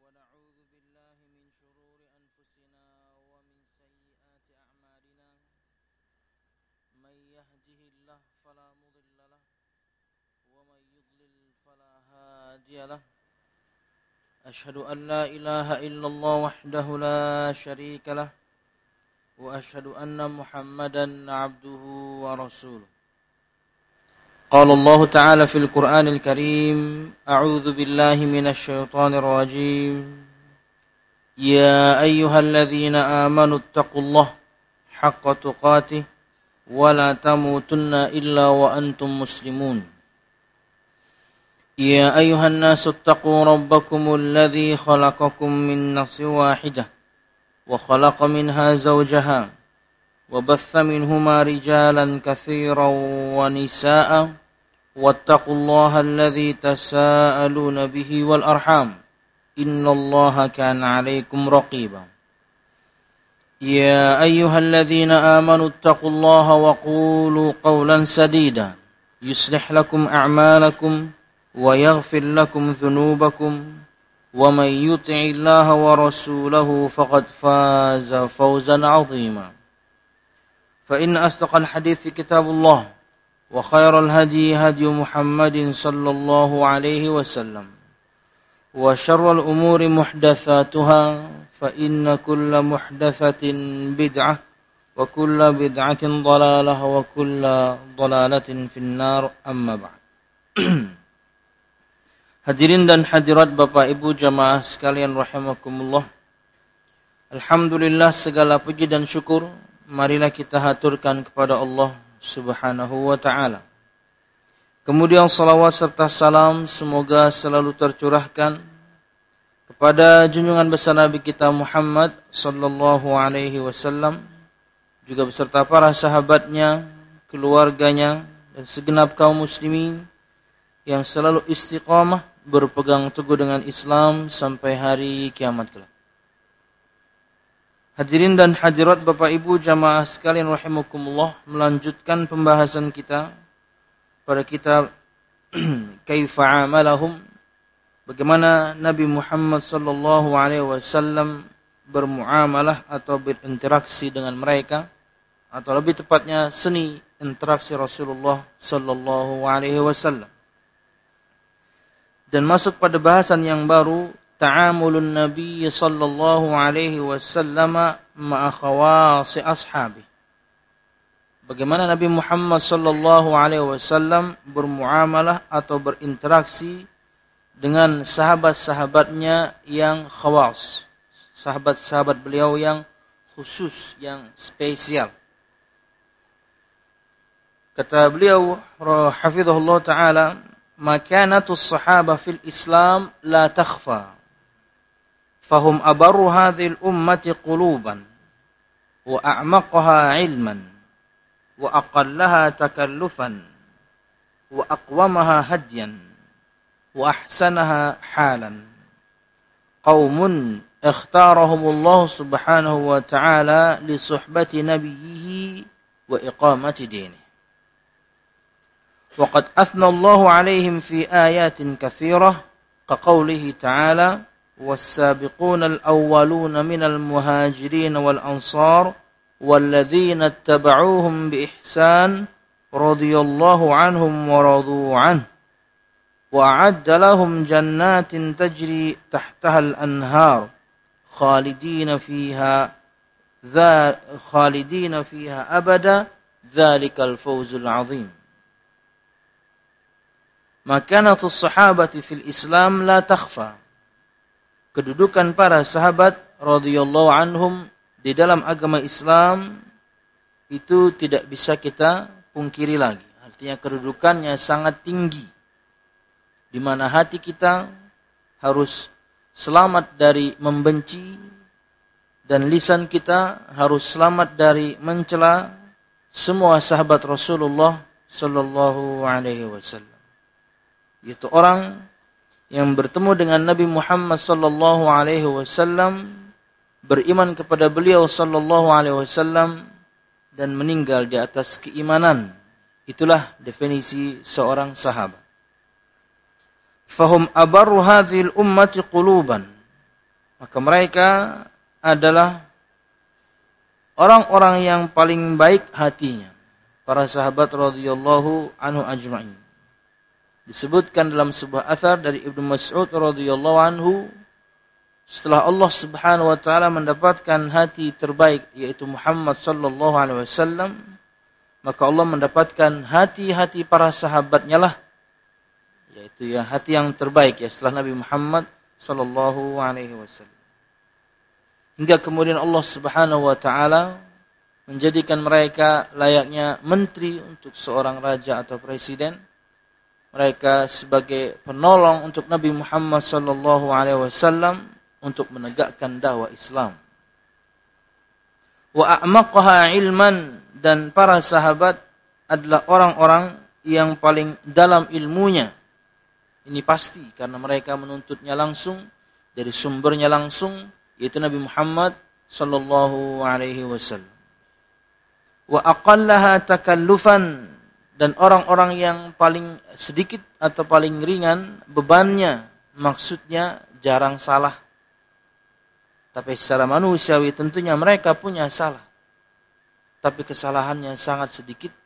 ونعوذ بالله من شرور أنفسنا ومن سيئات أعمالنا من يهده الله فلا مضل له ومن يضلل فلا هادي له أشهد أن لا إله إلا الله وحده لا شريك له وأشهد أن محمدا عبده ورسوله قال الله تعالى في القرآن الكريم أعوذ بالله من الشيطان الرجيم يا أيها الذين آمنوا اتقوا الله حق تقاته ولا تموتن إلا وأنتم مسلمون يا أيها الناس اتقوا ربكم الذي خلقكم من نفس واحدة وخلق منها زوجها وبث منهما رجالا كثيرا ونساء واتقوا الله الذي تساءلون به والأرحام إن الله كان عليكم رقيبا يا أيها الذين آمنوا اتقوا الله وقولوا قولا سديدا يصلح لكم أعمالكم ويغفر لكم ذنوبكم ومن يطع الله ورسوله فقد فاز فوزا عظيما فإن أصدق الحديث كتاب الله وخير الهدي هدي محمد صلى الله عليه وسلم وشر الأمور محدثاتها فإن كل محدثة بدعة وكل بدعة ضلالة وكل ضلالة في النار أما بعد. Hadirin dan hadirat Bapak Ibu jamaah sekalian rahimakumullah. Alhamdulillah segala puji dan syukur marilah kita haturkan kepada Allah Subhanahu wa ta'ala. Kemudian salawat serta salam semoga selalu tercurahkan kepada junjungan besar Nabi kita Muhammad sallallahu alaihi wasallam, juga beserta para sahabatnya, keluarganya, dan segenap kaum muslimin yang selalu istiqamah berpegang teguh dengan Islam sampai hari kiamat kelak. Hadirin dan hadirat Bapak Ibu jamaah sekalian rahimakumullah, melanjutkan pembahasan kita pada kitab Kaifa Amalahum, bagaimana Nabi Muhammad sallallahu alaihi wasallam bermuamalah atau berinteraksi dengan mereka, atau lebih tepatnya seni interaksi Rasulullah sallallahu alaihi wasallam. Dan masuk pada bahasan yang baru, ta'amulun Nabi sallallahu alaihi wasallam ma'a khawasi ashabi. Bagaimana Nabi Muhammad sallallahu alaihi wasallam bermuamalah atau berinteraksi dengan sahabat-sahabatnya yang khawas, sahabat-sahabat beliau yang khusus, yang spesial. Kata beliau hafizahullah ta'ala, makanatus sahaba fil Islam la takhfa fahum abarru hadhil ummati quluban wa a'maqaha ilman wa aqallaha takallufan wa aqwamaha hadyan wa ahsanaha halan qaumun ikhtarahumullah subhanahu wa ta'ala li suhbati nabiyhi wa iqamati dinihi. وقد أثنى الله عليهم في آيات كثيرة كقوله تعالى والسابقون الأولون من المهاجرين والأنصار والذين اتبعوهم بإحسان رضي الله عنهم ورضوا عنه وأعد لهم جنات تجري تحتها الأنهار خالدين فيها أبدا ذلك الفوز العظيم. Makanatus sahabati fil Islam la takhfa. Kedudukan para sahabat radhiyallahu anhum di dalam agama Islam itu tidak bisa kita pungkiri lagi. Artinya kedudukannya sangat tinggi, di mana hati kita harus selamat dari membenci dan lisan kita harus selamat dari mencela semua sahabat Rasulullah sallallahu alaihi wasallam. Yaitu orang yang bertemu dengan Nabi Muhammad sallallahu alaihi wasallam, beriman kepada beliau sallallahu alaihi wasallam dan meninggal di atas keimanan. Itulah definisi seorang sahabat. Fahum abarru hadhil ummati quluban. Maka mereka adalah orang-orang yang paling baik hatinya, para sahabat radhiyallahu anhu ajma'in. Disebutkan dalam sebuah athar dari Ibnu Mas'ud radhiyallahu anhu, setelah Allah Subhanahu wa taala mendapatkan hati terbaik yaitu Muhammad sallallahu alaihi wasallam, maka Allah mendapatkan hati-hati para sahabatnya lah, yaitu ya hati yang terbaik ya setelah Nabi Muhammad sallallahu alaihi wasallam. Hingga kemudian Allah Subhanahu wa taala menjadikan mereka layaknya menteri untuk seorang raja atau presiden. Mereka sebagai penolong untuk Nabi Muhammad sallallahu alaihi wasallam untuk menegakkan dakwah Islam. Wa a'maqaha ilman, dan para sahabat adalah orang-orang yang paling dalam ilmunya. Ini pasti karena mereka menuntutnya langsung dari sumbernya langsung, yaitu Nabi Muhammad sallallahu alaihi wasallam. Wa aqallaha takallufan, dan orang-orang yang paling sedikit atau paling ringan bebannya, maksudnya jarang salah. Tapi secara manusiawi tentunya mereka punya salah, tapi kesalahannya sangat sedikit.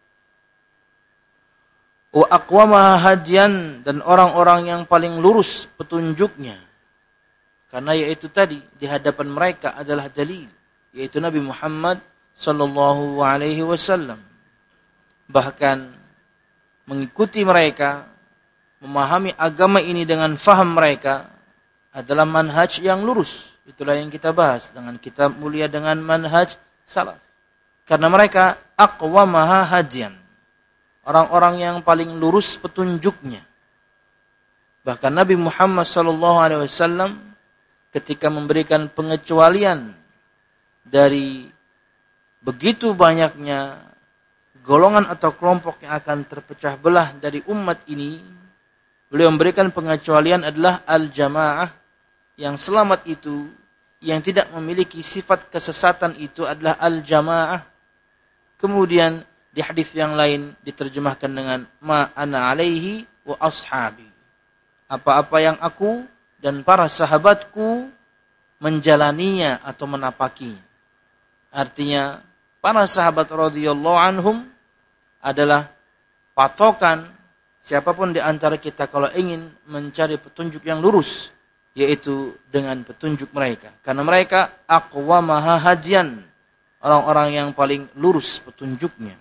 Wa aqwamaha hadiyan, dan orang-orang yang paling lurus petunjuknya. Karena yaitu tadi di hadapan mereka adalah dalil, yaitu Nabi Muhammad sallallahu alaihi wasallam. Bahkan mengikuti mereka, memahami agama ini dengan faham mereka adalah manhaj yang lurus. Itulah yang kita bahas dengan kitab mulia dengan manhaj salaf. Karena mereka aqwamaha hadiyan, orang-orang yang paling lurus petunjuknya. Bahkan Nabi Muhammad sallallahu alaihi wasallam ketika memberikan pengecualian dari begitu banyaknya golongan atau kelompok yang akan terpecah belah dari umat ini, beliau memberikan pengecualian adalah al-jamaah, yang selamat itu, yang tidak memiliki sifat kesesatan itu adalah al-jamaah. Kemudian di hadis yang lain diterjemahkan dengan ma ana alaihi wa ashabi. Apa-apa yang aku dan para sahabatku menjalaninya atau menapakinya. Artinya para sahabat radhiyallahu anhum adalah patokan siapapun di antara kita kalau ingin mencari petunjuk yang lurus, yaitu dengan petunjuk mereka. Karena mereka aqwamaha hadiyan, orang-orang yang paling lurus petunjuknya.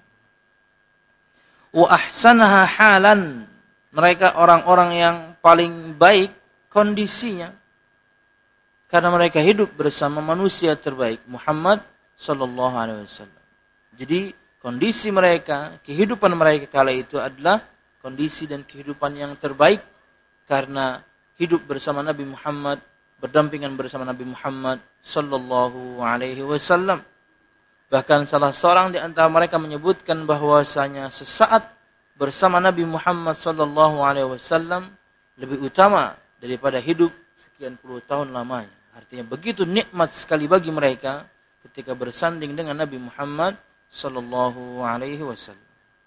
Wa ahsanaha halan, mereka orang-orang yang paling baik kondisinya. Karena mereka hidup bersama manusia terbaik, Muhammad sallallahu alaihi wasallam. Jadi kondisi mereka, kehidupan mereka kala itu adalah kondisi dan kehidupan yang terbaik karena hidup bersama Nabi Muhammad, berdampingan bersama Nabi Muhammad sallallahu alaihi wasallam. Bahkan salah seorang di antara mereka menyebutkan bahwasanya sesaat bersama Nabi Muhammad sallallahu alaihi wasallam lebih utama daripada hidup sekian puluh tahun lamanya. Artinya begitu nikmat sekali bagi mereka ketika bersanding dengan Nabi Muhammad sallallahu alaihi wasallam.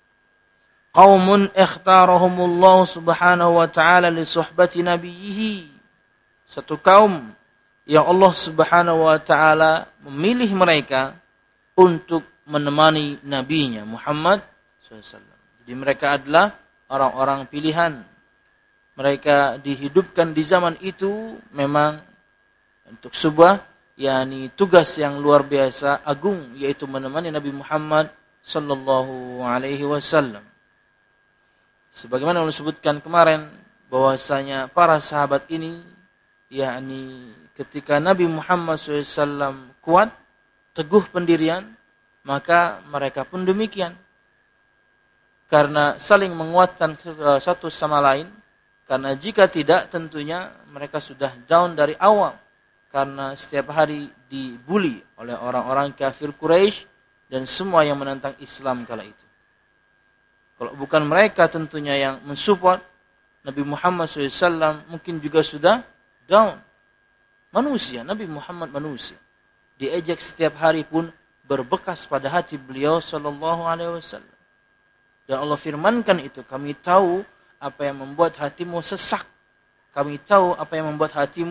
Qaumun ikhtarahumullah subhanahu wa ta'ala li suhbati nabiyhi. Satu kaum yang Allah subhanahu wa ta'ala memilih mereka untuk menemani nabinya Muhammad SAW. Jadi mereka adalah orang-orang pilihan. Mereka dihidupkan di zaman itu memang untuk sebuah tugas yang luar biasa agung, yaitu menemani Nabi Muhammad sallallahu alaihi wasallam. Sebagaimana yang disebutkan kemarin bahwasanya para sahabat ini ketika Nabi Muhammad SAW kuat, teguh pendirian, maka mereka pun demikian. Karena saling menguatkan satu sama lain. Karena jika tidak tentunya mereka sudah down dari awal. Karena setiap hari dibuli oleh orang-orang kafir Quraisy dan semua yang menentang Islam kala itu. Kalau bukan mereka tentunya yang mensupport Nabi Muhammad SAW, mungkin juga sudah down. Manusia, Nabi Muhammad manusia. Diejek setiap hari pun berbekas pada hati beliau sallallahu alaihi wasallam. Dan Allah firmankan itu, kami tahu apa yang membuat hatimu sesak. Kami tahu apa yang membuat hatimu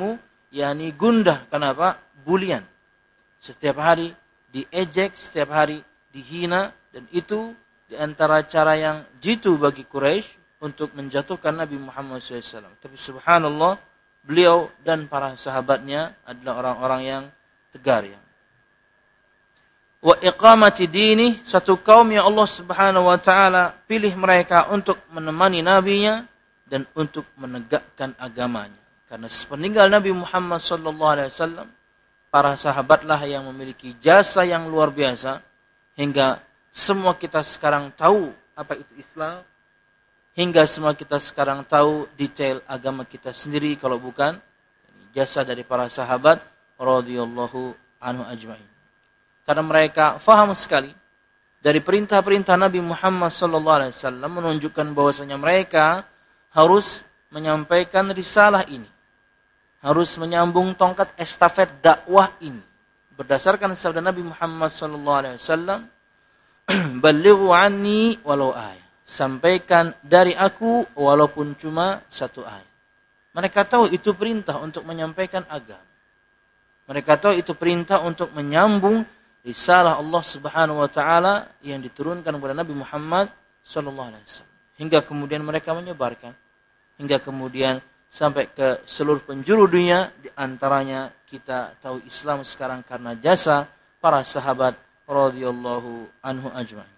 yakni gundah. Kenapa? Bulian. Setiap hari diejek, setiap hari dihina, dan itu di antara cara yang jitu bagi Quraisy untuk menjatuhkan Nabi Muhammad SAW. Tapi subhanallah, beliau dan para sahabatnya adalah orang-orang yang tegar. Ya. Wa iqamati dini, satu kaum yang Allah Subhanahu wa taala pilih mereka untuk menemani nabinya dan untuk menegakkan agamanya. Karena sepeninggal Nabi Muhammad sallallahu alaihi wasallam, para sahabatlah yang memiliki jasa yang luar biasa hingga semua kita sekarang tahu apa itu Islam, hingga semua kita sekarang tahu detail agama kita sendiri kalau bukan jasa dari para sahabat radhiyallahu anhu ajma'in. Karena mereka faham sekali dari perintah-perintah Nabi Muhammad sallallahu alaihi wasallam menunjukkan bahwasanya mereka harus menyampaikan risalah ini. Harus menyambung tongkat estafet dakwah ini. Berdasarkan sabda Nabi Muhammad sallallahu alaihi wasallam, "Ballighu anni walau ayat." Sampaikan dari aku walaupun cuma satu ayat. Mereka tahu itu perintah untuk menyampaikan agama. Mereka tahu itu perintah untuk menyambung risalah Allah Subhanahu wa taala yang diturunkan kepada Nabi Muhammad sallallahu alaihi wasallam. Hingga kemudian mereka menyebarkan, hingga kemudian sampai ke seluruh penjuru dunia, di antaranya kita tahu Islam sekarang karena jasa para sahabat radhiyallahu anhu ajma'in.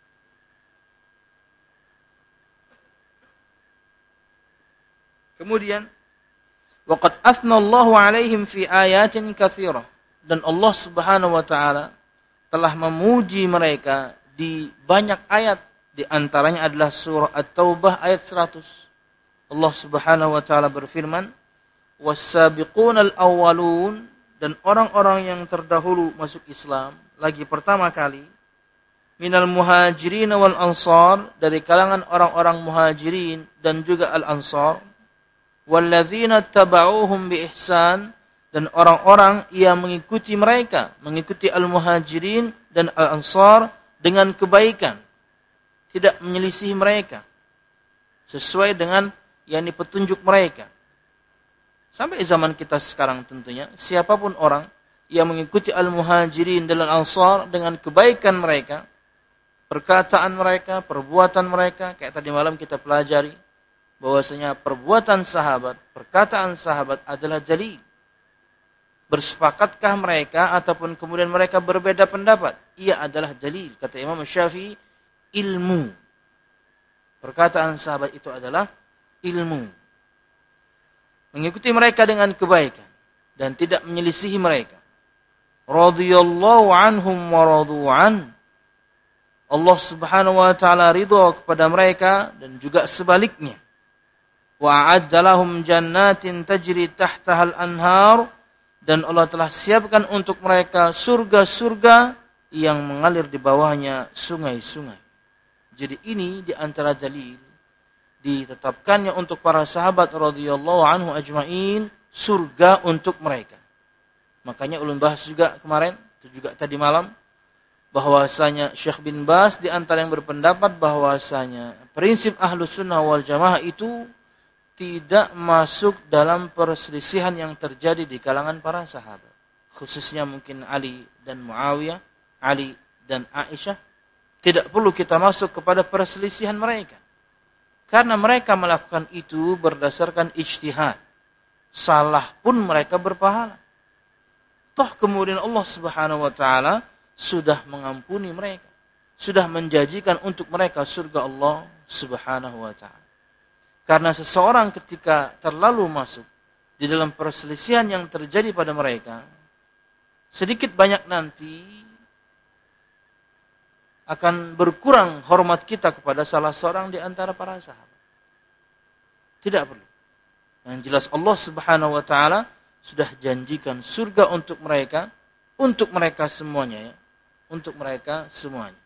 Kemudian waqad athna Allahu 'alaihim fi ayatin katsirah, dan Allah Subhanahu wa taala telah memuji mereka di banyak ayat, di antaranya adalah surah At-Taubah ayat 100. Allah Subhanahu wa taala berfirman, "Was-sabiqunal awwalun," dan orang-orang yang terdahulu masuk Islam lagi pertama kali, minal muhajirin wal ansar, dari kalangan orang-orang muhajirin dan juga al-ansar, walladzina tabauhum bi ihsan, dan orang-orang yang mengikuti mereka, mengikuti al-muhajirin dan al-ansar dengan kebaikan, tidak menyelisihi mereka, sesuai dengan yakni petunjuk mereka. Sampai zaman kita sekarang tentunya, siapapun orang yang mengikuti al-muhajirin dan al-ansar dengan kebaikan mereka, perkataan mereka, perbuatan mereka, kayak tadi malam kita pelajari, bahwasanya perbuatan sahabat, perkataan sahabat adalah jalil. Bersepakatkah mereka ataupun kemudian mereka berbeda pendapat? Ia adalah jalil. Kata Imam Syafi'i, ilmu. Perkataan sahabat itu adalah ilmu. Mengikuti mereka dengan kebaikan dan tidak menyelisihi mereka. Radhiyallahu anhum wa radu an. Allah Subhanahu wa taala ridha kepada mereka dan juga sebaliknya. Wa a'adda lahum jannatin tajri tahtaha al-anhar, dan Allah telah siapkan untuk mereka surga-surga yang mengalir di bawahnya sungai-sungai. Jadi ini di antara dalil ditetapkannya untuk para sahabat radhiyallahu anhu ajma'in surga untuk mereka. Makanya ulun bahas juga kemarin, itu juga tadi malam, bahwasanya Syekh bin Baz di antara yang berpendapat bahwasanya prinsip Ahlus Sunnah wal Jamaah itu tidak masuk dalam perselisihan yang terjadi di kalangan para sahabat. Khususnya mungkin Ali dan Muawiyah, Ali dan Aisyah. Tidak perlu kita masuk kepada perselisihan mereka. Karena mereka melakukan itu berdasarkan ijtihad. Salah pun mereka berpahala. Toh kemudian Allah Subhanahu wa taala sudah mengampuni mereka. Sudah menjanjikan untuk mereka surga Allah Subhanahu wa taala. Karena seseorang ketika terlalu masuk di dalam perselisihan yang terjadi pada mereka, sedikit banyak nanti akan berkurang hormat kita kepada salah seorang di antara para sahabat. Tidak perlu. Yang jelas Allah Subhanahu wa taala sudah janjikan surga untuk mereka semuanya ya. Untuk mereka semuanya.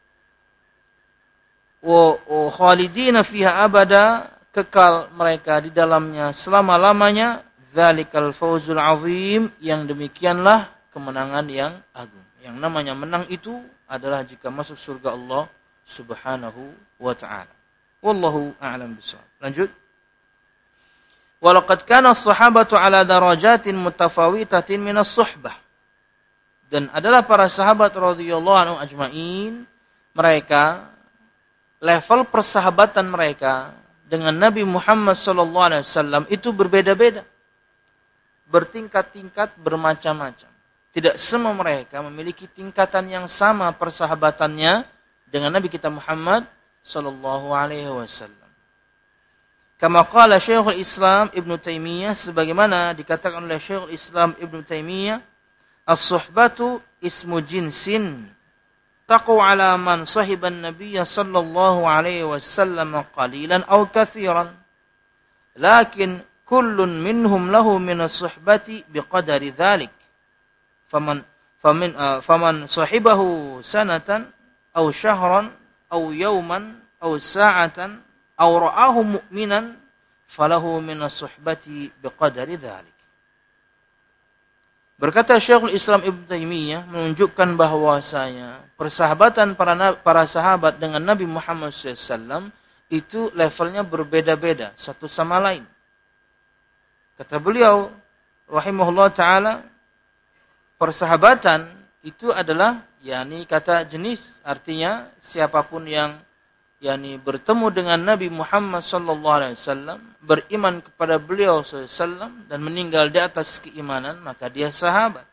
Wa khalidina fiha abada, kekal mereka di dalamnya selama-lamanya. Dzalikal fawzul azim, yang demikianlah kemenangan yang agung. Yang namanya menang itu adalah jika masuk surga Allah Subhanahu wa ta'ala. Wallahu a'lam bishawab. Lanjut. Walaqad kana as-sahabatu ala darajatin mutafawitatin minas suhbah. Dan adalah para sahabat radhiyallahu anhum ajmain, mereka level persahabatan mereka dengan Nabi Muhammad sallallahu alaihi wasallam itu berbeda-beda. Bertingkat-tingkat, bermacam-macam. Tidak semua mereka memiliki tingkatan yang sama persahabatannya dengan Nabi kita Muhammad sallallahu alaihi wasallam. Kama qala Syekhul Islam Ibnu Taimiyah, sebagaimana dikatakan oleh Syekhul Islam Ibnu Taimiyah, as-suhbatu ismu jinsin taqu ala man sahiban nabiyya sallallahu alaihi wasallam qalilan aw katsiran, lakin kullun minhum lahu min as-suhbati biqadari dhalik, faman sahibahu sanatan aw syahran aw yawman aw sa'atan aw ra'ahu mu'minan falahu min as-suhbati biqadari dhalik. Berkata Syekhul Islam Ibnu Taimiyah menunjukkan bahwasanya persahabatan para sahabat dengan Nabi Muhammad SAW itu levelnya berbeda-beda satu sama lain. Kata beliau rahimahullah taala, persahabatan itu adalah yakni kata jenis, artinya siapapun yang yakni bertemu dengan Nabi Muhammad sallallahu alaihi wasallam, beriman kepada beliau sallallahu alaihi wasallam dan meninggal di atas keimanan, maka dia sahabat.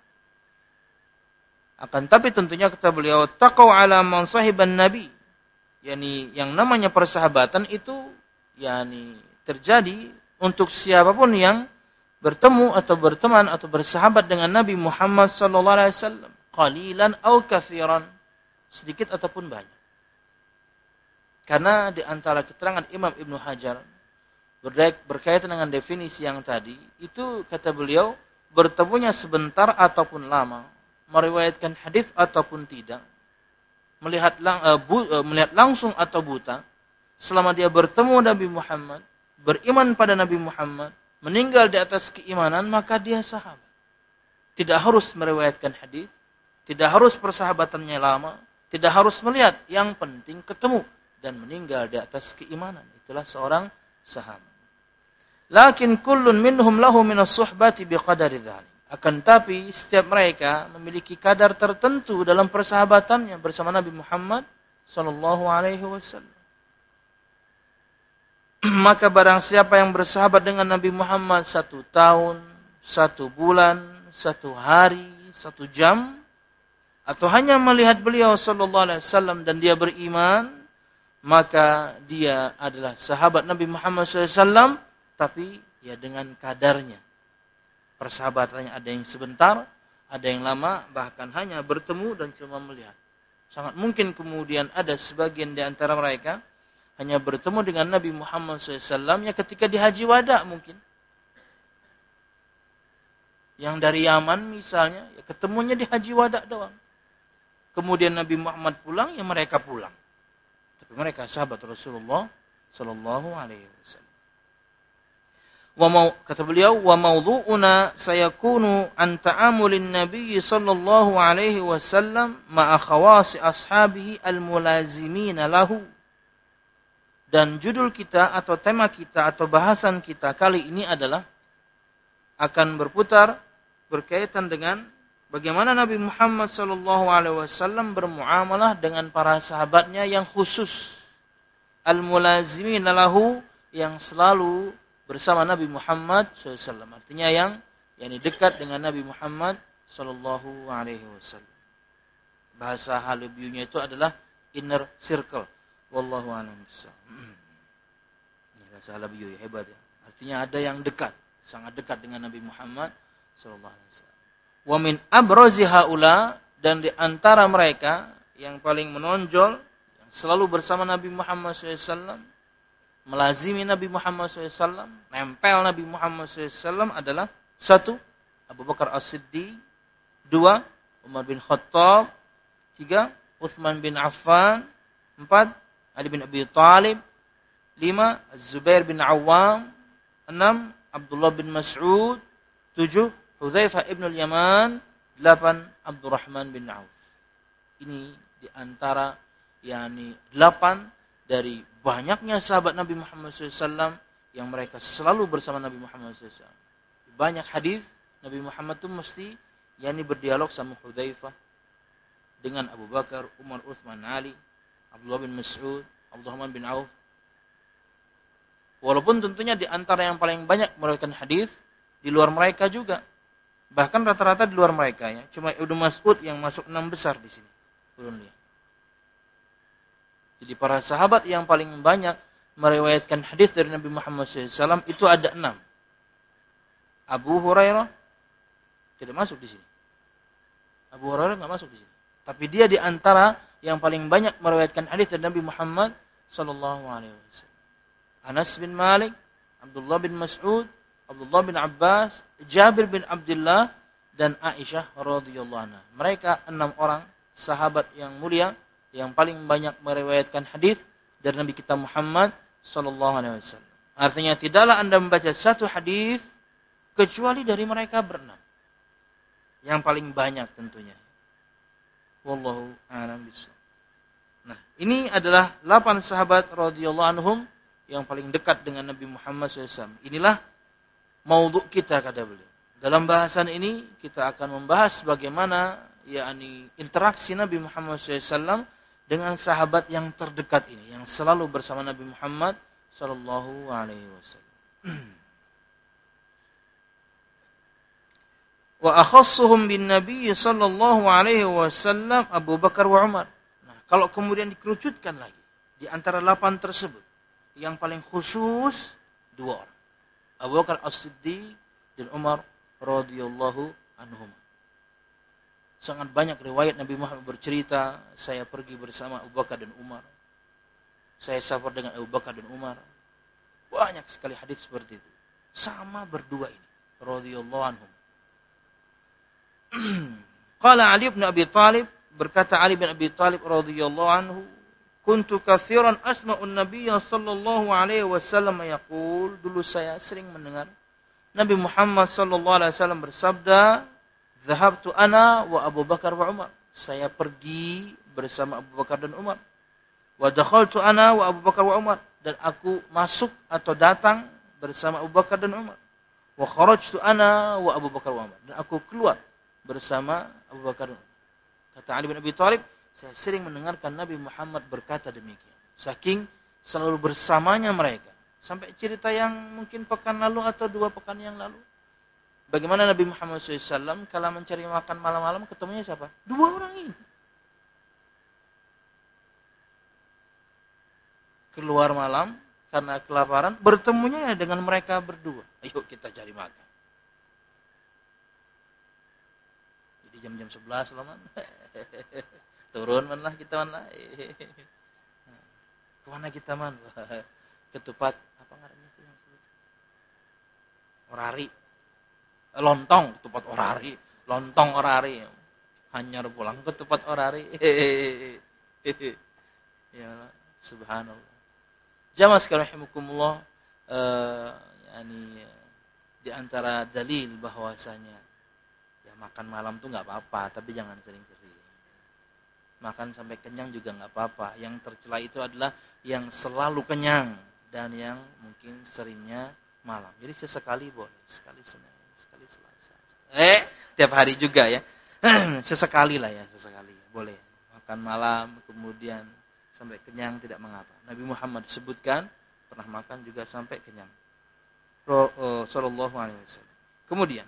Akan tapi tentunya kata beliau, taqaw ala man sahiban nabi, yakni yang namanya persahabatan itu yakni terjadi untuk siapapun yang bertemu atau berteman atau bersahabat dengan Nabi Muhammad sallallahu alaihi wasallam, qalilan aw katsiran, sedikit ataupun banyak. Karena di antara keterangan Imam Ibnu Hajar berkaitan dengan definisi yang tadi, itu kata beliau, bertemunya sebentar ataupun lama, meriwayatkan hadis ataupun tidak, melihat langsung atau buta, selama dia bertemu Nabi Muhammad, beriman pada Nabi Muhammad, meninggal di atas keimanan, maka dia sahabat. Tidak harus meriwayatkan hadis, tidak harus persahabatannya lama, tidak harus melihat, yang penting ketemu dan meninggal di atas keimanan, itulah seorang sahabat. Lakin kullun minhum lahu minas suhbati biqadari dzalik. Akan tapi setiap mereka memiliki kadar tertentu dalam persahabatannya bersama Nabi Muhammad sallallahu alaihi wasallam. Maka barang siapa yang bersahabat dengan Nabi Muhammad 1 tahun, 1 bulan, 1 hari, 1 jam, atau hanya melihat beliau sallallahu alaihi wasallam dan dia beriman, maka dia adalah sahabat Nabi Muhammad SAW, tapi ya dengan kadarnya. Persahabatannya ada yang sebentar, ada yang lama, bahkan hanya bertemu dan cuma melihat. Sangat mungkin kemudian ada sebagian di antara mereka hanya bertemu dengan Nabi Muhammad SAW ya ketika di Haji Wada mungkin. Yang dari Yaman misalnya, ya ketemunya di Haji Wada doang. Kemudian Nabi Muhammad pulang, ya mereka pulang. Mereka sahabat Rasulullah sallallahu alaihi wasallam. Kata beliau, wa mawdu'una sayakunu an ta'amulin nabiy sallallahu alaihi wasallam ma'a khawasi ashabihi al-mulazimina lahu. Dan judul kita atau tema kita atau bahasan kita kali ini adalah akan berputar berkaitan dengan bagaimana Nabi Muhammad SAW bermuamalah dengan para sahabatnya yang khusus. Al-mulazimin lahu, yang selalu bersama Nabi Muhammad SAW. Artinya yang dekat dengan Nabi Muhammad SAW. Bahasa halabiunya itu adalah inner circle. Wallahu a'lam bishawab. Ini bahasa halabiu hebat ya. Artinya ada yang dekat, sangat dekat dengan Nabi Muhammad SAW. Wa min abrazi haula, dan di antara mereka yang paling menonjol, yang selalu bersama Nabi Muhammad SAW, melazimi Nabi Muhammad SAW, nempel Nabi Muhammad SAW adalah 1. Abu Bakar As-Siddiq, 2. Umar bin Khattab, 3. Uthman bin Affan, 4. Ali bin Abi Thalib, 5. Az-Zubair bin Awam, 6. Abdullah bin Mas'ud, 7. Hudzaifah ibn al-Yaman, 8. Abdurrahman bin Auf. Ini di antara 8 dari banyaknya sahabat Nabi Muhammad SAW yang mereka selalu bersama Nabi Muhammad SAW. Banyak hadis Nabi Muhammad itu mesti berdialog sama Hudzaifah, dengan Abu Bakar, Umar, Uthman, Ali, Abdullah bin Mas'ud, Abdurrahman bin Auf. Walaupun tentunya di antara yang paling banyak meriwayatkan hadis di luar mereka juga. Bahkan rata-rata di luar mereka ya. Cuma Ibnu Mas'ud yang masuk 6 besar di sini. Turun lihat. Jadi para sahabat yang paling banyak meriwayatkan hadis dari Nabi Muhammad SAW itu ada 6. Abu Hurairah tidak masuk di sini. Abu Hurairah enggak masuk di sini. Tapi dia di antara yang paling banyak meriwayatkan hadis dari Nabi Muhammad sallallahu alaihi wasallam. Anas bin Malik, Abdullah bin Mas'ud, Abdullah bin Abbas, Jabir bin Abdullah dan Aisyah radhiyallahu anha. Mereka 6 orang sahabat yang mulia yang paling banyak meriwayatkan hadis dari Nabi kita Muhammad sallallahu alaihi wasallam. Artinya tidaklah Anda membaca satu hadis kecuali dari mereka berenam. Yang paling banyak tentunya. Wallahu a'lam bishawab. Nah, ini adalah 8 sahabat radhiyallahu anhum yang paling dekat dengan Nabi Muhammad SAW. Inilah maudhu kita kata beliau. Dalam bahasan ini kita akan membahas bagaimana interaksi Nabi Muhammad SAW dengan sahabat yang terdekat ini, yang selalu bersama Nabi Muhammad sallallahu alaihi wasallam. Wa akhassuhum bin Nabi sallallahu alaihi wasallam Abu Bakar wa Umar. Nah, kalau kemudian dikerucutkan lagi di antara 8 tersebut, yang paling khusus 2 orang. Abu Bakar As-Siddiq dan Umar radhiyallahu anhum. Sangat banyak riwayat Nabi Muhammad bercerita, saya pergi bersama Abu Bakar dan Umar. Saya safar dengan Abu Bakar dan Umar. Banyak sekali hadis seperti itu. Sama berdua ini. Radhiyallahu anhum. Qala Ali bin Abi Thalib, berkata Ali bin Abi Thalib radhiyallahu anhu, kuntu katsiran asma'un Nabiy sallallahu alaihi wasallam yaqul, dulu saya sering mendengar Nabi Muhammad sallallahu alaihi wasallam bersabda, "Dhahabtu ana wa Abu Bakar wa Umar." Saya pergi bersama Abu Bakar dan Umar. Wa dakhaltu ana wa Abu Bakar wa Umar, dan aku masuk atau datang bersama Abu Bakar dan Umar. Wa kharajtu ana wa Abu Bakar wa Umar, dan aku keluar bersama Abu Bakar dan Umar. Kata Ali bin Abi Thalib, saya sering mendengarkan Nabi Muhammad berkata demikian. Saking selalu bersamanya mereka. Sampai cerita yang mungkin pekan lalu atau 2 pekan yang lalu. Bagaimana Nabi Muhammad SAW kalau mencari makan malam-malam ketemunya siapa? 2 orang ini. Keluar malam karena kelaparan, bertemunya dengan mereka berdua. Ayo kita cari makan. Jadi jam-jam 11 lah man. Turun man lah kita man lah. Kemana kita man? Ketupat apa ngarannya itu? Orari. Lontong, ketupat orari, lontong orari. Hanyar pulang ketupat orari. Ya, subhanallah. Jamaah sekalian rahimakumullah, di antara dalil bahwasanya ya makan malam tuh enggak apa-apa, tapi jangan sering-sering. Makan sampai kenyang juga enggak apa-apa. Yang tercela itu adalah yang selalu kenyang dan yang mungkin seringnya malam. Jadi sesekali boleh, sekali Senin, sekali Selasa. Tiap hari juga ya. Sesekali lah ya, sesekali. Boleh. Makan malam, kemudian sampai kenyang tidak mengapa. Nabi Muhammad sebutkan pernah makan juga sampai kenyang. Sallallahu alaihi wasallam. Kemudian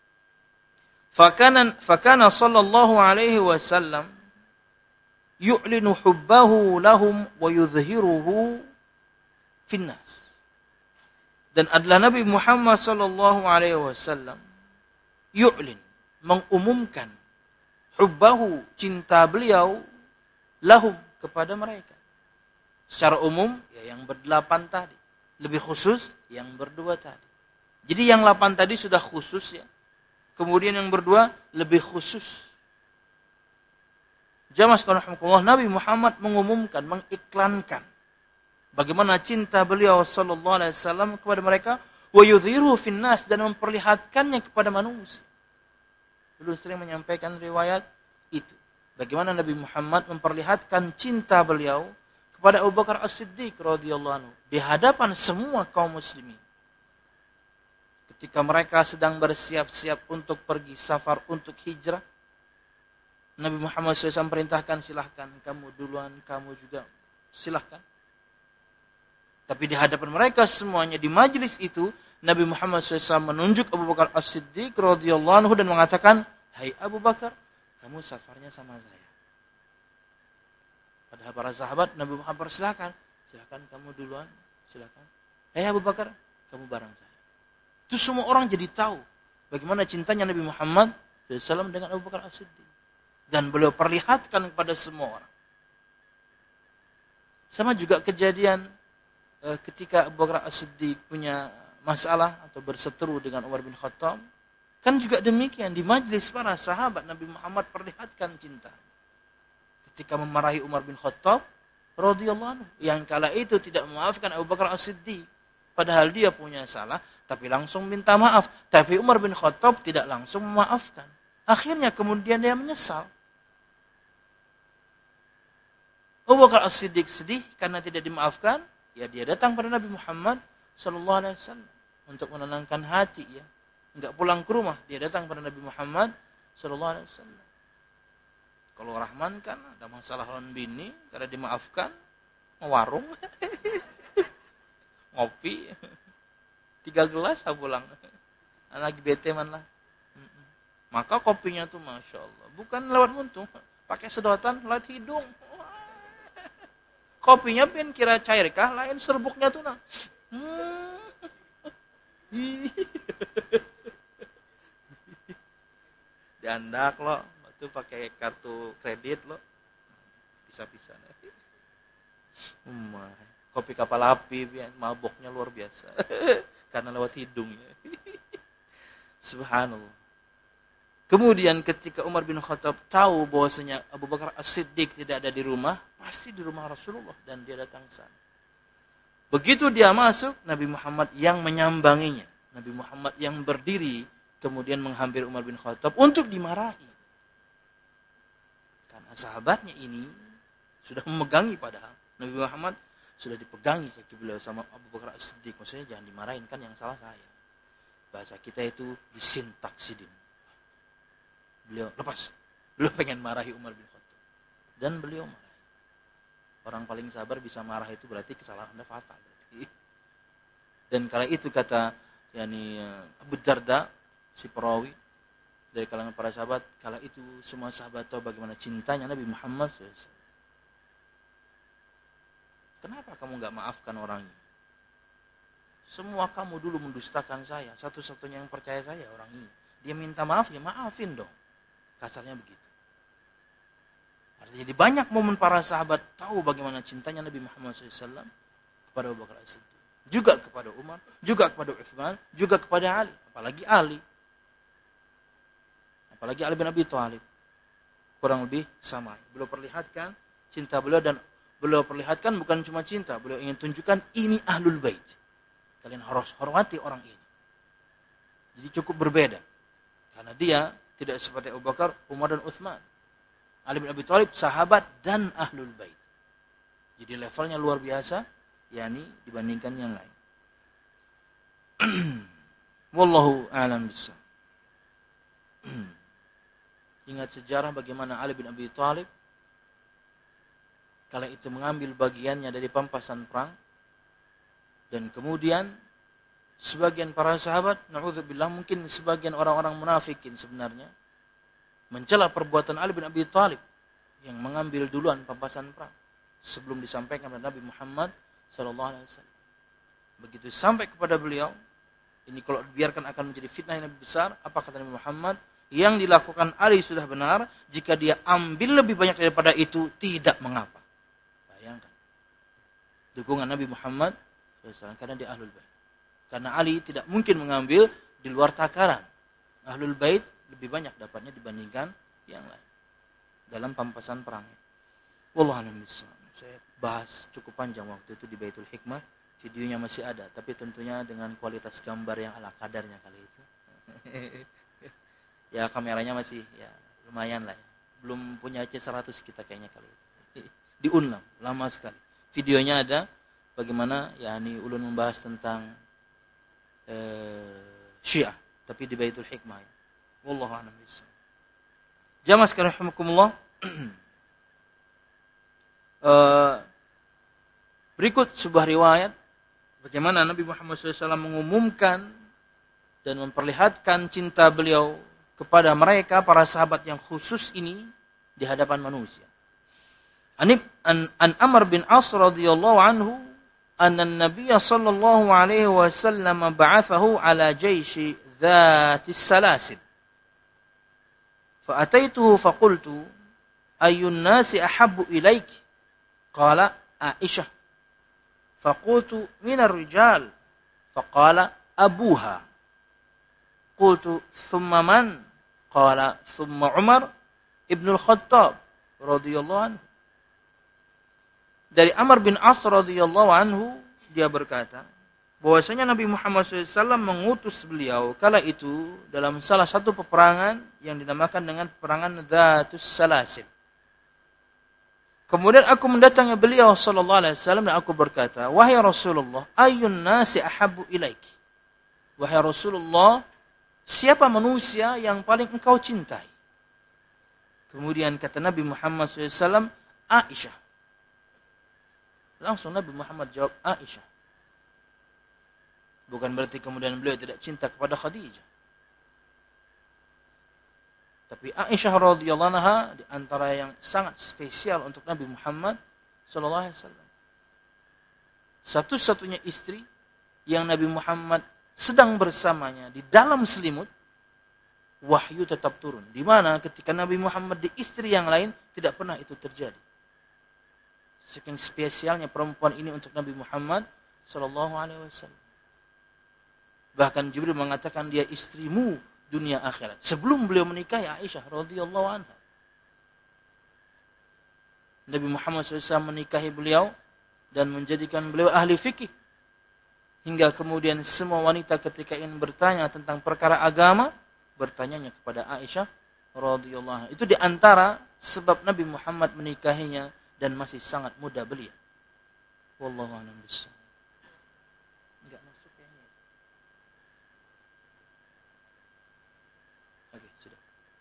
fakana sallallahu alaihi wasallam yu'linu hubbahu lahum wa yudhhiruhu finnas. Dan adalah Nabi Muhammad sallallahu alaihi wasallam yu'lin, mengumumkan hubbahu, cinta beliau lahum, kepada mereka. Secara umum ya yang ber-8 tadi, lebih khusus yang ber-2 tadi. Jadi yang 8 tadi sudah khusus ya. Kemudian yang ber-2 lebih khusus. Jamaah sekalian rahimakumullah, Nabi Muhammad mengumumkan, mengiklankan bagaimana cinta beliau sallallahu alaihi wasallam kepada mereka, wa yudhiruhu finnas, dan memperlihatkannya kepada manusia. Dulu sering menyampaikan riwayat itu. Bagaimana Nabi Muhammad memperlihatkan cinta beliau kepada Abu Bakar As-Siddiq radhiyallahu anhu di hadapan semua kaum muslimin. Ketika mereka sedang bersiap-siap untuk pergi safar, untuk hijrah, Nabi Muhammad SAW perintahkan, silahkan kamu duluan, kamu juga silahkan. Tapi di hadapan mereka semuanya di majlis itu, Nabi Muhammad SAW menunjuk Abu Bakar As-Siddiq radhiyallahu anhu dan mengatakan, hai Abu Bakar, kamu safarnya sama saya. Padahal para sahabat, Nabi Muhammad silakan kamu duluan, silakan. Hai Abu Bakar, kamu bareng saya. Itu semua orang jadi tahu bagaimana cintanya Nabi Muhammad SAW dengan Abu Bakar As-Siddiq. Dan beliau perlihatkan kepada semua orang. Sama juga kejadian ketika Abu Bakar As-Siddiq punya masalah atau berseteru dengan Umar bin Khattab. Kan juga demikian, di majlis para sahabat Nabi Muhammad perlihatkan cinta. Ketika memarahi Umar bin Khattab radhiyallahu anhu, yang kala itu tidak memaafkan Abu Bakar As-Siddiq. Padahal dia punya salah, tapi langsung minta maaf. Tapi Umar bin Khattab tidak langsung memaafkan. Akhirnya kemudian dia menyesal. Abu Bakar As-Siddiq sedih karena tidak dimaafkan. Ya dia datang pada Nabi Muhammad SAW untuk menenangkan hati. Ya, enggak pulang ke rumah. Dia datang pada Nabi Muhammad SAW. Kalau Rahman kan ada masalah lawan bini, karena dimaafkan, warung. Ngopi 3 gelas pulang. Lagi bete man lah. Maka kopinya tuh Masya Allah, bukan lewat muntung, pakai sedotan lewat hidung. Kopinya pun kira cair kah, lain serbuknya tuh nah. Diandak lo, itu pakai kartu kredit lo, bisa-bisa. Kopi kapal api, maboknya luar biasa. Karena lewat hidungnya. Subhanallah. Kemudian ketika Umar bin Khattab tahu bahwasanya Abu Bakar As-Siddiq tidak ada di rumah, pasti di rumah Rasulullah dan dia datang ke sana. Begitu dia masuk, Nabi Muhammad yang menyambanginya. Nabi Muhammad yang berdiri, kemudian menghampiri Umar bin Khattab untuk dimarahi. Karena sahabatnya ini sudah memegangi padahal. Nabi Muhammad sudah dipegangi kaki beliau sama Abu Bakar As-Siddiq. Maksudnya jangan dimarahin, kan yang salah saya. Bahasa kita itu disintaksidin. Beliau lepas. Beliau pengen marahi Umar bin Khattab. Dan beliau marah. Orang paling sabar bisa marah itu berarti kesalahan Anda fatal. Dan kala itu kata Abu Darda, si perawi dari kalangan para sahabat, kala itu semua sahabat tahu bagaimana cintanya Nabi Muhammad SAW. Kenapa kamu enggak maafkan orang ini? Semua kamu dulu mendustakan saya. Satu-satunya yang percaya saya orang ini. Dia minta maaf, ya maafin dong. Kasarnya begitu. Artinya di banyak momen para sahabat tahu bagaimana cintanya Nabi Muhammad SAW kepada Abu Bakar As-Siddiq. Juga kepada Umar, juga kepada Utsman, juga kepada Ali. Apalagi Ali. Apalagi Ali bin Abi Thalib. Kurang lebih sama. Beliau perlihatkan cinta beliau dan beliau perlihatkan bukan cuma cinta, beliau ingin tunjukkan ini ahlul bait. Kalian harus hormati orang ini. Jadi cukup berbeda. Karena dia tidak seperti Abu Bakar, Umar dan Utsman. Ali bin Abi Thalib sahabat dan ahlul bait. Jadi levelnya luar biasa, yakni dibandingkan yang lain. Wallahu a'lam bishawab. Ingat sejarah bagaimana Ali bin Abi Thalib kala itu mengambil bagiannya dari pampasan perang. Dan kemudian sebagian para sahabat, na'udzubillah, mungkin sebagian orang-orang munafikin sebenarnya, mencela perbuatan Ali bin Abi Thalib yang mengambil duluan pampasan perang sebelum disampaikan kepada Nabi Muhammad SAW. Begitu sampai kepada beliau, ini kalau dibiarkan akan menjadi fitnah yang lebih besar. Apa kata Nabi Muhammad? Yang dilakukan Ali sudah benar, jika dia ambil lebih banyak daripada itu, tidak mengapa. Bayangkan. Dukungan Nabi Muhammad SAW, karena dia ahlul bait. Karena Ali tidak mungkin mengambil di luar takaran. Ahlul bait lebih banyak dapatnya dibandingkan yang lain dalam pampasan perangnya. Wallahu a'lam bishawab. Saya bahas cukup panjang waktu itu di Baitul Hikmah. Videonya masih ada, tapi tentunya dengan kualitas gambar yang ala kadarnya kali itu. Ya kameranya masih ya lumayan lah ya. Belum punya C100 kita kayaknya kali itu. Diulang lama sekali. videonya ada bagaimana ulun membahas tentang Syiah tapi di Baitul Hikmah. Wallahu a'lam bishawab. Jamaah sekalian rahimakumullah. Berikut sebuah riwayat bagaimana Nabi Muhammad SAW mengumumkan dan memperlihatkan cinta beliau kepada mereka para sahabat yang khusus ini di hadapan manusia. An Amr bin As radhiyallahu anhu anna an-nabiy sallallahu alaihi wasallam ba'athahu ala jaysh dhatis salasil. Fa ataituhu fa qultu ayyun nasi ahabbu ilayk? Qala Aisyah. Fa qultu min ar-rijal. Fa qala abuha. Qultu thumma man? Qala thumma Umar ibn al-Khattab radhiyallahu anhu. Dari Amr bin As radhiyallahu anhu dia berkata bahwasanya Nabi Muhammad SAW mengutus beliau kala itu dalam salah satu peperangan yang dinamakan dengan peperangan Dzatus Salasil. Kemudian aku mendatangi beliau sallallahu alaihi wasallam dan aku berkata, "Wahai Rasulullah, ayyun nasi ahabbu ilaiki?" Wahai Rasulullah, siapa manusia yang paling engkau cintai? Kemudian kata Nabi Muhammad SAW, Aisyah. Langsung Nabi Muhammad jawab Aisyah. Bukan berarti kemudian beliau tidak cinta kepada Khadijah. Tapi Aisyah radhiyallahu anha di antara yang sangat spesial untuk Nabi Muhammad sallallahu alaihi wasallam. Satu-satunya istri yang Nabi Muhammad sedang bersamanya di dalam selimut, wahyu tetap turun. Di mana ketika Nabi Muhammad di istri yang lain tidak pernah itu terjadi. Saking spesialnya perempuan ini untuk Nabi Muhammad sallallahu alaihi wasallam. Bahkan Jibril mengatakan dia istrimu dunia akhirat. Sebelum beliau menikahi Aisyah radhiyallahu anha. Nabi Muhammad SAW menikahi beliau dan menjadikan beliau ahli fikih. Hingga kemudian semua wanita ketika ingin bertanya tentang perkara agama, bertanyanya kepada Aisyah radhiyallahu anha. Itu di antara sebab Nabi Muhammad menikahinya dan masih sangat muda belia. Wallahu a'lam bishawab. Enggak masuk kayaknya. Oke, sudah.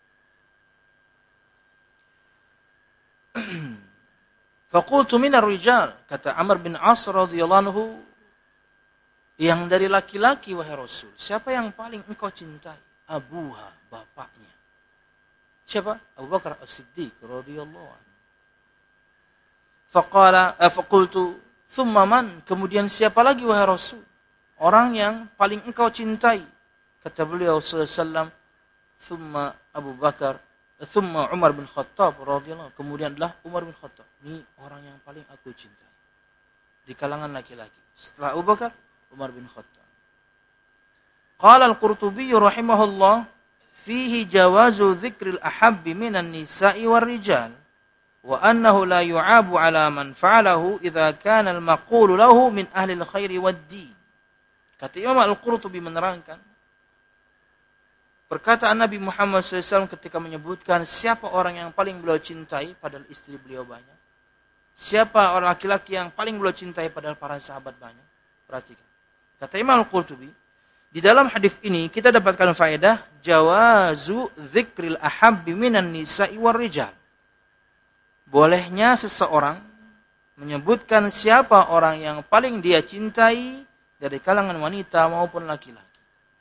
Faqultu minar rijal, kata Amr bin As radhiyallahu anhu, yang dari laki-laki wahai Rasul, siapa yang paling engkau cintai? Abuha, bapaknya. Siapa? Abu Bakar As-Siddiq radhiyallahu anhu. Faqultu thumma man? Kemudian siapa lagi wahai Rasul? Orang yang paling engkau cintai. Kata beliau sallallahu alaihi wasallam, thumma Abu Bakar, thumma Umar bin Khattab radhiyallahu anhu. Kemudian adalah Umar bin Khattab. Ini orang yang paling aku cintai di kalangan laki-laki. Setelah Abu Bakar, Umar bin Khattab. Qala al-Qurtubi rahimahullah, fihi jawazu dzikril ahabbi minan nisa'i war rijal. Wa annahu la yu'abu ala man fa'alahu idza kana al-maqulu lahu min ahli al-khairi wad-din. Kata Imam Al-Qurtubi menerangkan perkataan Nabi Muhammad SAW ketika menyebutkan siapa orang yang paling beliau cintai padahal istri beliau banyak. Siapa orang laki-laki yang paling beliau cintai padahal para sahabat banyak. Perhatikan. Kata Imam Al-Qurtubi, di dalam hadis ini kita dapatkan faedah jawazu dzikril ahabbi minan nisa'i war rijal. Bolehnya seseorang menyebutkan siapa orang yang paling dia cintai dari kalangan wanita maupun laki-laki.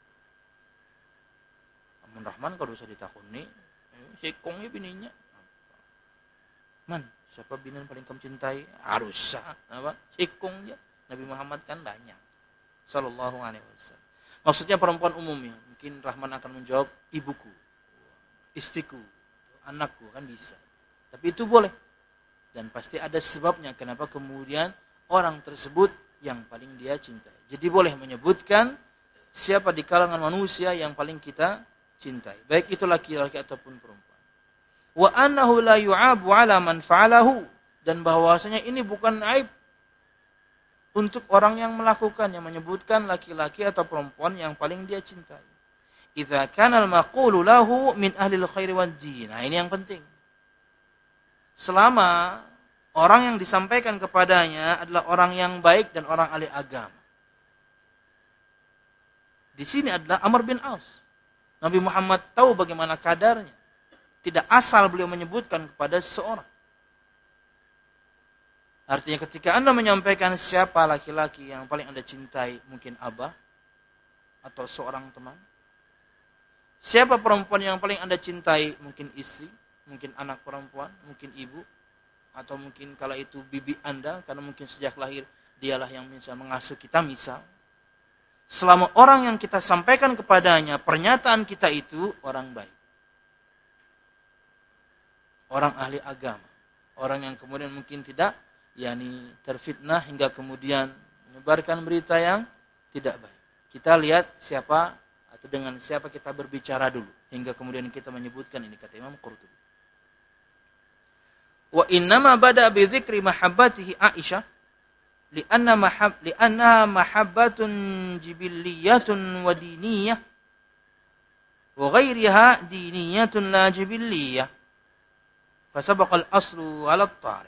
Amun Rahman kalau usah ditakuni, sekongnya bininya. Man, siapa bini yang paling kamu cintai? Harus apa? Sekongnya. Nabi Muhammad kan banyak. Sallallahu alaihi wasallam. Maksudnya perempuan umumnya. Mungkin Rahman akan menjawab ibuku, istriku, anakku, kan bisa. Tapi itu boleh. Dan pasti ada sebabnya kenapa kemudian orang tersebut yang paling dia cintai. Jadi boleh menyebutkan siapa di kalangan manusia yang paling kita cintai. Baik itu laki-laki ataupun perempuan. Wa annahu la yu'abu ala man fa'alahu. Dan bahwasanya ini bukan aib untuk orang yang melakukan, yang menyebutkan laki-laki atau perempuan yang paling dia cintai. Idza kana al-maqulu lahu min ahli al-khairi wad-din. Nah, ini yang penting. Selama Orang yang disampaikan kepadanya adalah orang yang baik dan orang ahli agama. Di sini adalah Amr bin Aus. Nabi Muhammad tahu bagaimana kadarnya. Tidak asal beliau menyebutkan kepada seseorang. Artinya ketika Anda menyampaikan siapa laki-laki yang paling Anda cintai, mungkin abah atau seorang teman. Siapa perempuan yang paling Anda cintai, mungkin istri, mungkin anak perempuan, mungkin ibu, atau mungkin kala itu bibi Anda, karena mungkin sejak lahir dialah yang bisa mengasuh kita misal. Selama orang yang kita sampaikan kepadanya, pernyataan kita itu orang baik. Orang ahli agama. Orang yang kemudian mungkin tidak terfitnah hingga kemudian menyebarkan berita yang tidak baik. Kita lihat siapa atau dengan siapa kita berbicara dulu. Hingga kemudian kita menyebutkan ini, kata Imam Qurtubi. Wa innama bada bi dzikri mahabbatihi Aisyah li'annaha mahabbatun jibilliyatun wa diniyah wa ghairiha diniyatun la jibilliyah fasabaqa al-aslu 'ala at-tari'.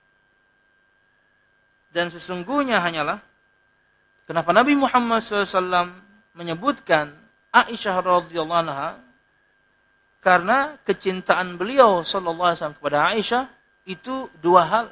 Dan sesungguhnya hanyalah kenapa Nabi Muhammad SAW menyebutkan Aisyah radhiyallahu anha, karena kecintaan beliau sallallahu alaihi wasallam kepada Aisyah itu dua hal.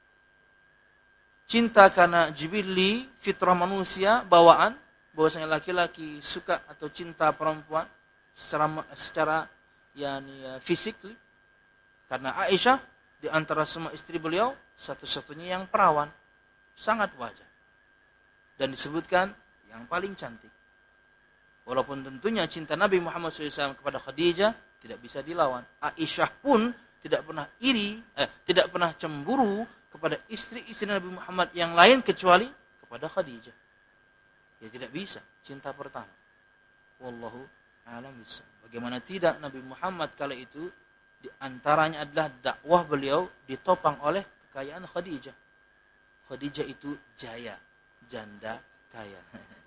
Cinta karena jibilli, fitrah manusia, bawaan, bahwasanya laki-laki suka atau cinta perempuan secara fisik. Karena Aisyah di antara semua istri beliau satu-satunya yang perawan, sangat wajar. Dan disebutkan yang paling cantik. Walaupun tentunya cinta Nabi Muhammad SAW kepada Khadijah tidak bisa dilawan. Aisyah pun tidak pernah tidak pernah cemburu kepada istri-istri Nabi Muhammad yang lain kecuali kepada Khadijah. Ya tidak bisa, cinta pertama. Wallahu a'lam bishawab. Bagaimana tidak Nabi Muhammad kala itu di antaranya adalah dakwah beliau ditopang oleh kekayaan Khadijah. Khadijah itu jaya, janda kaya.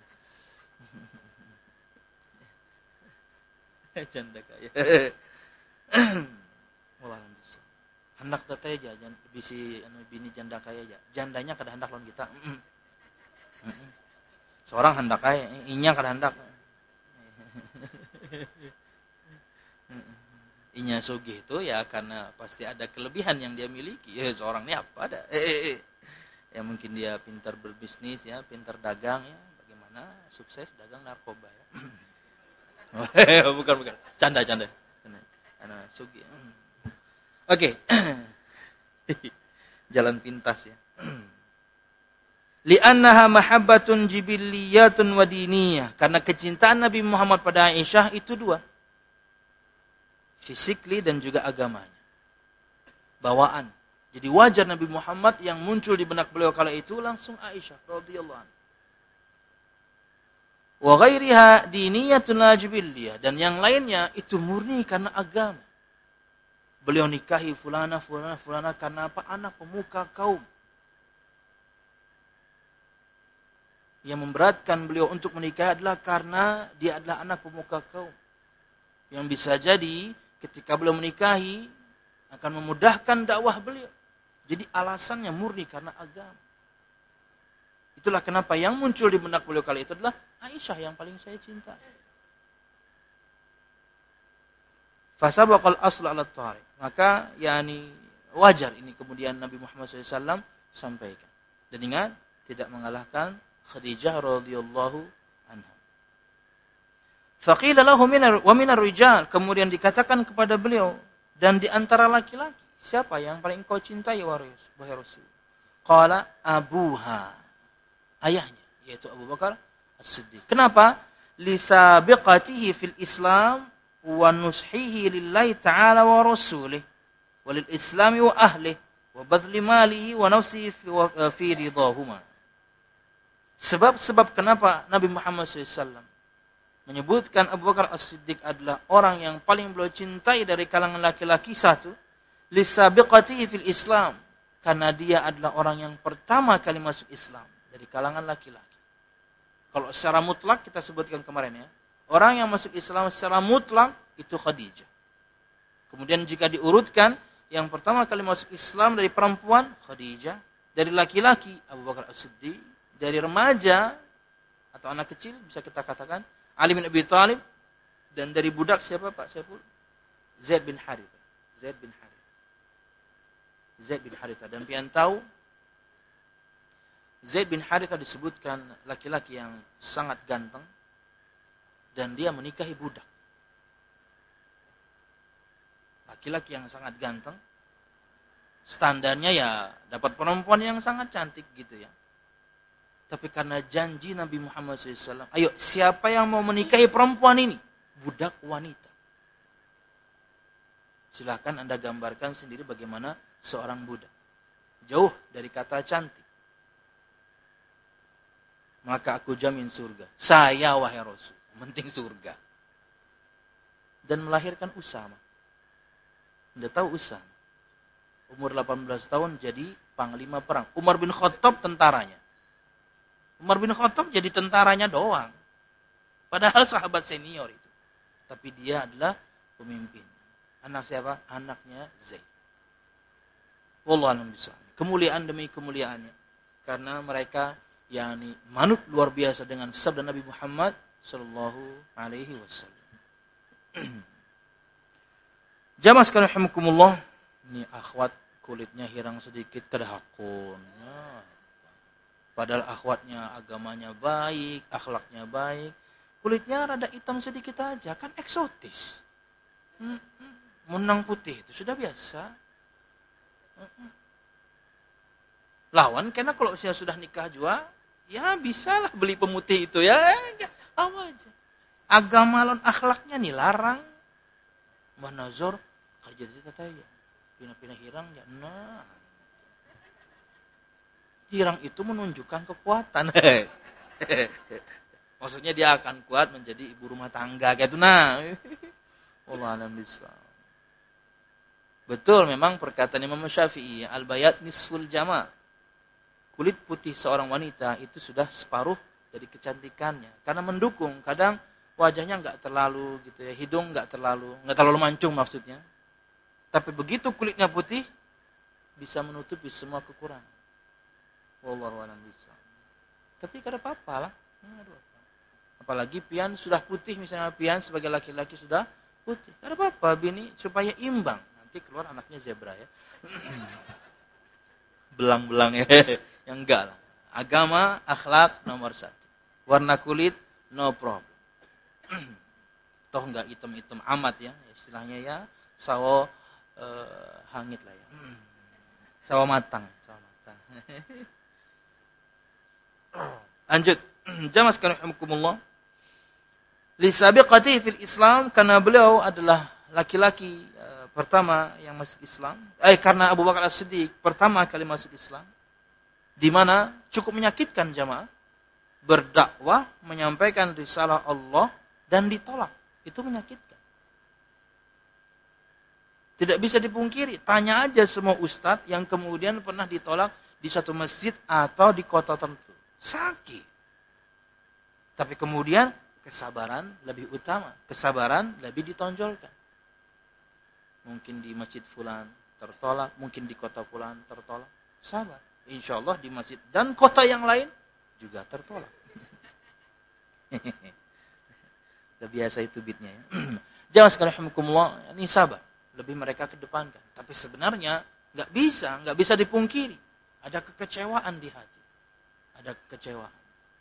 Janda kaya. Wallahu hendak teteh aja bisi bini janda kaya aja. Jandanya kada hendak lawan kita. Seorang hendak kaya, inya kada hendak. Inya sugih itu ya karena pasti ada kelebihan yang dia miliki. Ya seorang ini apa ada? Ya mungkin dia pintar berbisnis ya, pintar dagang ya, bagaimana sukses dagang narkoba ya. bukan. Canda. Ana sugih. Oke. Jalan pintas ya. Li'annaha mahabbatun jibilliyatun wa diniyah. Karena kecintaan Nabi Muhammad pada Aisyah itu dua. Fisikly dan juga agamanya. Bawaan. Jadi wajar Nabi Muhammad yang muncul di benak beliau kala itu langsung Aisyah radhiyallahu anha. Wa ghairiha diniyatun la jibilliyah. Dan yang lainnya itu murni karena agama. Beliau nikahi fulana karena apa? Anak pemuka kaum. Yang memberatkan beliau untuk menikah adalah karena dia adalah anak pemuka kaum. Yang bisa jadi ketika beliau menikahi akan memudahkan dakwah beliau. Jadi alasannya murni karena agama. Itulah kenapa yang muncul di benak beliau kali itu adalah Aisyah yang paling saya cinta. Fasabaqal asl ala tariq. Maka wajar ini kemudian Nabi Muhammad SAW sampaikan. Dan ingat, tidak mengalahkan Khadijah radhiyallahu anha. Faqila lahu wa minar rijal, kemudian dikatakan kepada beliau, dan di antara laki-laki, siapa yang paling kau cintai wahai Rasul? Qala abuha, ayahnya, yaitu Abu Bakar As-Siddiq. Kenapa? Lisabiqatihi fil Islam wa nushihi lillahi ta'ala wa rasulih wa lil islami wa ahlihi wa badli malihi wa nafsihi fi ridahuma. Sebab kenapa Nabi Muhammad SAW menyebutkan Abu Bakar As-Siddiq adalah orang yang paling beliau cintai dari kalangan laki-laki satu, lisabiqatihi fil Islam, karena dia adalah orang yang pertama kali masuk Islam dari kalangan laki-laki. Kalau secara mutlak kita sebutkan kemarin ya, orang yang masuk Islam secara mutlak itu Khadijah. Kemudian jika diurutkan yang pertama kali masuk Islam dari perempuan Khadijah, dari laki-laki Abu Bakar As-Siddiq, dari remaja atau anak kecil bisa kita katakan Ali bin Abi Thalib, dan dari budak siapa Pak Saiful? Zaid bin Harithah. Zaid bin Harithah. Dan pian tahu Zaid bin Harithah disebutkan laki-laki yang sangat ganteng dan dia menikahi budak. Laki-laki yang sangat ganteng, standarnya ya dapat perempuan yang sangat cantik gitu ya. Tapi karena janji Nabi Muhammad SAW, ayo siapa yang mau menikahi perempuan ini? Budak wanita. Silahkan Anda gambarkan sendiri bagaimana seorang budak. Jauh dari kata cantik. Maka aku jamin surga. Saya wahai Rasul. Penting surga. Dan melahirkan Usama. Anda tahu Usama. Umur 18 tahun jadi panglima perang. Umar bin Khattab tentaranya. Umar bin Khattab jadi tentaranya doang. Padahal sahabat senior itu. Tapi dia adalah pemimpin. Anak siapa? Anaknya Zaid. Wallahu a'lam bishawab. Kemuliaan demi kemuliaannya. Karena mereka yakni manut luar biasa dengan sabda Nabi Muhammad sallallahu alaihi wasallam. Jamaah sekalian rahimakumullah, ini akhwat kulitnya hirang sedikit kedahakun. Ya. Padahal akhwatnya agamanya baik, akhlaknya baik. Kulitnya rada hitam sedikit aja, kan eksotis. Menang putih itu sudah biasa. Lawan karena kalau saya sudah nikah juga, ya bisalah beli pemutih itu ya. Apa aja. Agama lawan akhlaknya nih larang. Manazor kerja di tataya. Pindah-pindah hirang ya. Nah. Hirang itu menunjukkan kekuatan. Maksudnya dia akan kuat menjadi ibu rumah tangga gitu. Nah. Allah alam bisa. Betul memang perkataan Imam Syafi'i, al-bayat nisful jamal. Kulit putih seorang wanita itu sudah separuh dari kecantikannya. Karena mendukung, kadang wajahnya enggak terlalu gitu ya, hidung enggak terlalu mancung maksudnya. Tapi begitu kulitnya putih bisa menutupi semua kekurangan. Wallahu a'lam bishawab. Tapi kada apa-apa lah. Apalagi pian sudah putih, misalnya pian sebagai laki-laki sudah putih. Kada apa-apa bini supaya imbang. Nanti keluar anaknya zebra ya. Belang-belang ya. Yang enggak lah. Agama, akhlak nomor 1. Warna kulit no problem. Toh enggak hitam-hitam amat ya. Istilahnya ya sawo hangit lah ya. Sawo matang. Lanjut. Jamaah sekalian rahimakumullah. Lisabiqati fil Islam, karena beliau adalah laki-laki pertama yang masuk Islam. Karena Abu Bakar As-Siddiq pertama kali masuk Islam. Di mana cukup menyakitkan jamaah. Berdakwah, menyampaikan risalah Allah dan ditolak. Itu menyakitkan. Tidak bisa dipungkiri. Tanya aja semua ustadz yang kemudian pernah ditolak di satu masjid atau di kota tertentu. Sakit. Tapi kemudian kesabaran lebih utama. Kesabaran lebih ditonjolkan. Mungkin di masjid fulan tertolak. Mungkin di kota fulan tertolak. Sabar. Insya Allah di masjid dan kota yang lain juga tertolak. Udah biasa itu bitnya ya. Jangan sekali rahimakumullah, ini sabar. Lebih mereka kedepankan. Tapi sebenarnya nggak bisa dipungkiri. Ada kekecewaan di hati. Ada kekecewaan.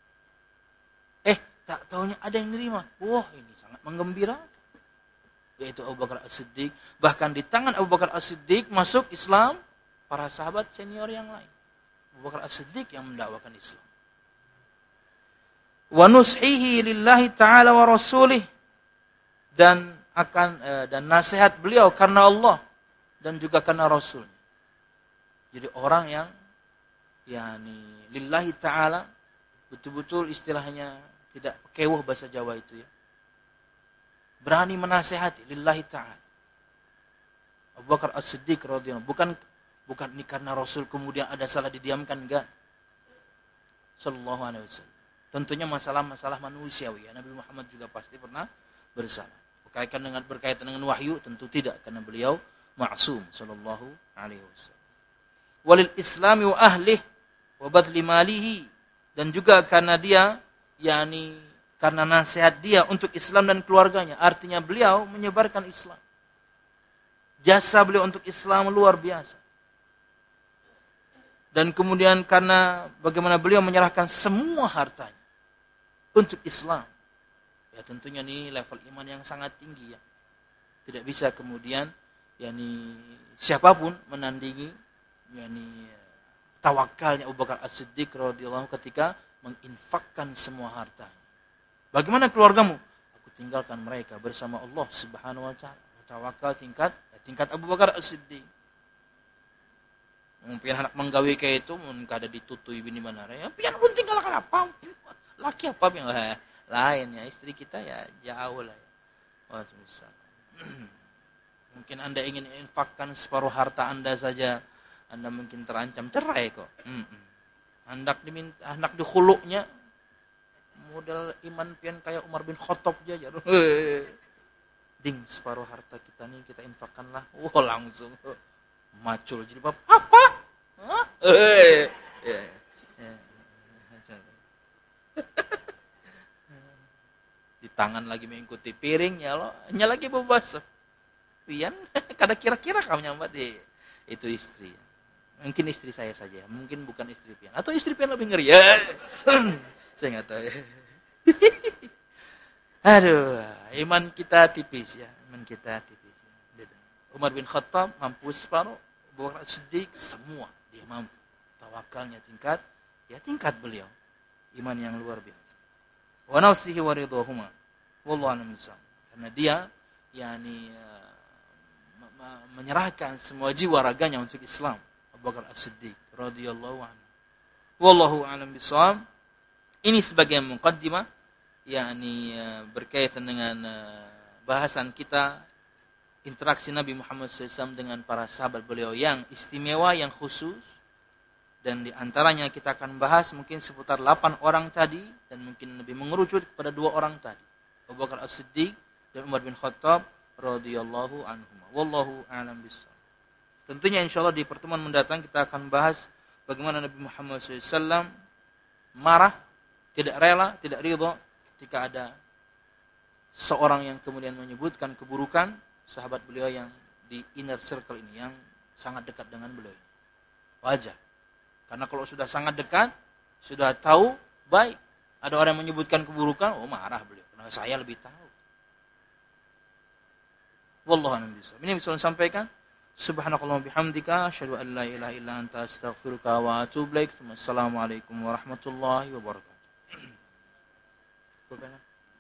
Tak taunya ada yang nerima. Wah, ini sangat menggembirakan. Yaitu Abu Bakar As-Siddiq. Bahkan di tangan Abu Bakar As-Siddiq masuk Islam para sahabat senior yang lain. Abu Bakar As-Siddiq yang mendakwakan Islam. Wa nushihi lillahi ta'ala wa rasulih. Dan nasihat beliau karena Allah dan juga karena Rasulnya. Jadi orang yang lillahi ta'ala, betul-betul istilahnya tidak kewuh bahasa Jawa itu ya. Berani menasihati lillahi ta'ala. Abu Bakar As-Siddiq radhiyallahu bukan ini karena Rasul kemudian ada salah didiamkan, enggak. Sallallahu alaihi wasallam. Tentunya masalah-masalah manusiawi ya. Nabi Muhammad juga pasti pernah bersalah. Berkaitan dengan wahyu tentu tidak, karena beliau ma'sum sallallahu alaihi wasallam. Walil islami wa ahlih wa badli malihi, dan juga karena dia karena nasihat dia untuk Islam dan keluarganya. Artinya beliau menyebarkan Islam. Jasa beliau untuk Islam luar biasa. Dan kemudian karena bagaimana beliau menyerahkan semua hartanya untuk Islam. Ya tentunya ini level iman yang sangat tinggi ya. Tidak bisa kemudian siapapun menandingi tawakalnya Abu Bakar As-Siddiq radhiyallahu anhu ketika menginfakkan semua hartanya. Bagaimana keluargamu? Aku tinggalkan mereka bersama Allah Subhanahu wa taala. Tawakal tingkat Abu Bakar As-Siddiq. Mungkin anak menggawe kayak itu mun kada ditutui bini manara. Ya pian pun tinggalkan apa? Laki apa yang lain ya, istri kita ya jauh lah ya. Wah, susah. Mungkin Anda ingin infakkan separuh harta Anda saja, Anda mungkin terancam cerai kok. Hendak dihuluknya model iman pian kayak Umar bin Khattab aja. Ding, separuh harta kita nih kita infakkanlah. Wah, langsung macul jilbab. Apa? Hah? Di tangan lagi mengikuti piring ya lo, hanya lagi bebas. Pian, kada kira-kira kamu nyambat itu istri. Mungkin istri saya saja, mungkin bukan istri pian. Atau istri pian lebih ngeri ya. Saya enggak tahu ya. Aduh, iman kita tipis ya, iman kita tipis. Umar bin Khattab mampu separuh, Abu Bakar Siddiq semua dia mampu. Tawakalnya tingkat beliau. Iman yang luar biasa. Wa nafsihi wa ridhahuma. Wallahu a'lam bishawab. Karena dia menyerahkan semua jiwa raganya untuk Islam. Abu Bakar As-Siddiq radhiyallahu anhu. Wallahu a'lam bishawab. Ini sebagai muqaddimah berkaitan dengan bahasan kita interaksi Nabi Muhammad SAW dengan para sahabat beliau yang istimewa, yang khusus. Dan di antaranya kita akan bahas mungkin seputar 8 orang tadi dan mungkin lebih mengerucut kepada 2 orang tadi. Abu Bakar As-Siddiq dan Umar bin Khattab radhiyallahu anhum. Wallahu a'lam bishawab. Tentunya insyaallah di pertemuan mendatang kita akan bahas bagaimana Nabi Muhammad SAW marah, tidak rela, tidak ridha ketika ada seorang yang kemudian menyebutkan keburukan sahabat beliau yang di inner circle ini, yang sangat dekat dengan beliau. Wajar. Karena kalau sudah sangat dekat, sudah tahu, baik. Ada orang yang menyebutkan keburukan, marah beliau. Karena saya lebih tahu. Wallahu a'lam bishawab. Ini bisa saya sampaikan. Subhanakallahumma bihamdika, asyhadu an la ilaha illa anta, astaghfiruka wa atubu ilaik. Assalamualaikum warahmatullahi wabarakatuh.